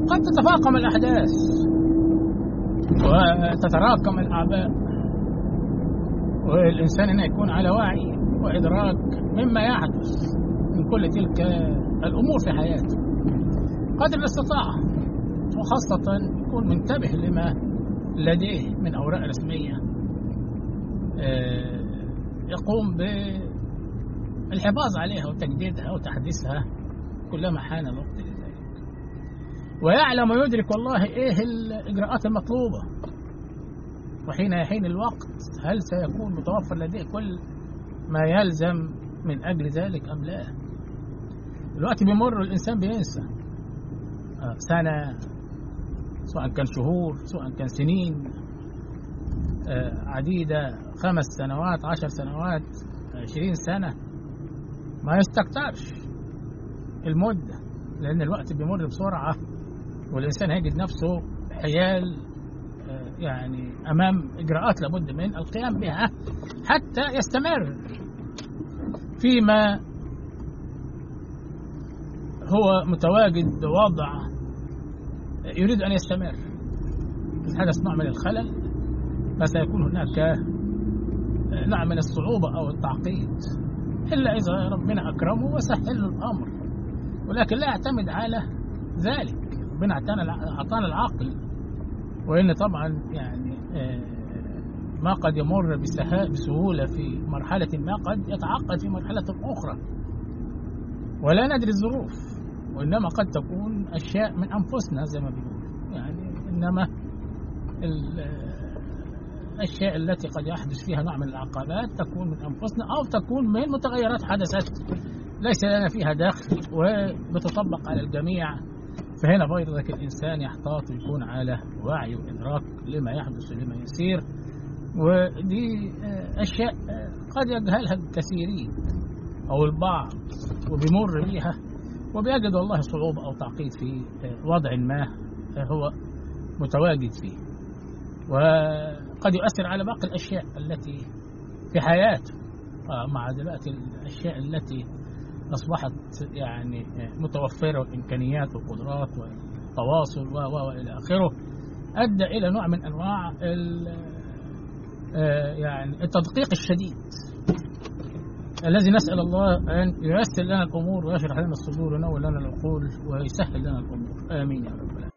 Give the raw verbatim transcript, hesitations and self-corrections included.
قد تتفاقم الأحداث وتتراكم الأعباء، والإنسان أن يكون على وعي وإدراك مما يحدث من كل تلك الأمور في حياته قدر الاستطاعة، وخاصة يكون منتبه لما لديه من أوراق رسمية يقوم بالحفاظ عليها وتجديدها وتحديثها كلما حان الوقت لذلك، ويعلم ويدرك والله إيه الإجراءات المطلوبة، وحين يحين الوقت هل سيكون متوفر لديه كل ما يلزم من أجل ذلك أم لا. الوقت بيمر والإنسان بينسى، سنة سواء كان شهور سواء كان سنين عديدة، خمس سنوات عشر سنوات عشرين سنة، ما يستكترش المدة، لأن الوقت بيمر بسرعة والإنسان هيجد نفسه حيال يعني أمام إجراءات لابد من القيام بها حتى يستمر فيما هو متواجد بوضع يريد أن يستمر. إذا حدث نوع من الخلل فسيكون هناك نوع من الصعوبة أو التعقيد، إلا إذا ربنا أكرمه وسهل له الأمر، ولكن لا يعتمد على ذلك. ربنا أعطانا العقل، وإن طبعا يعني ما قد يمر بسهولة في مرحلة ما قد يتعقد في مرحلة أخرى، ولا ندري الظروف، وإنما قد تكون أشياء من أنفسنا زي ما بيقول، يعني إنما الأشياء التي قد يحدث فيها نوع من العقبات تكون من أنفسنا أو تكون من متغيرات حدثت ليس لنا فيها دخل وبتطبق على الجميع. فهنا برضك الإنسان يحتاط ويكون على وعي وإدراك لما يحدث ولما يسير، ودي أشياء قد يجهلها الكثيرين أو البعض وبيمر بيها وبيجد والله صعوبة أو تعقيد في وضع ما هو متواجد فيه، وقد يؤثر على باقي الأشياء التي في حياته مع دلوقتي الأشياء التي أصبحت يعني متوفرة والإمكانيات والقدرات والتواصل وإلى آخره، أدى إلى نوع من أنواع يعني التدقيق الشديد الذي نسأل الله أن ييسر لنا الأمور ويشرح لنا الصدور وينور لنا العقول ويسهل لنا الأمور. آمين يا رب العالمين.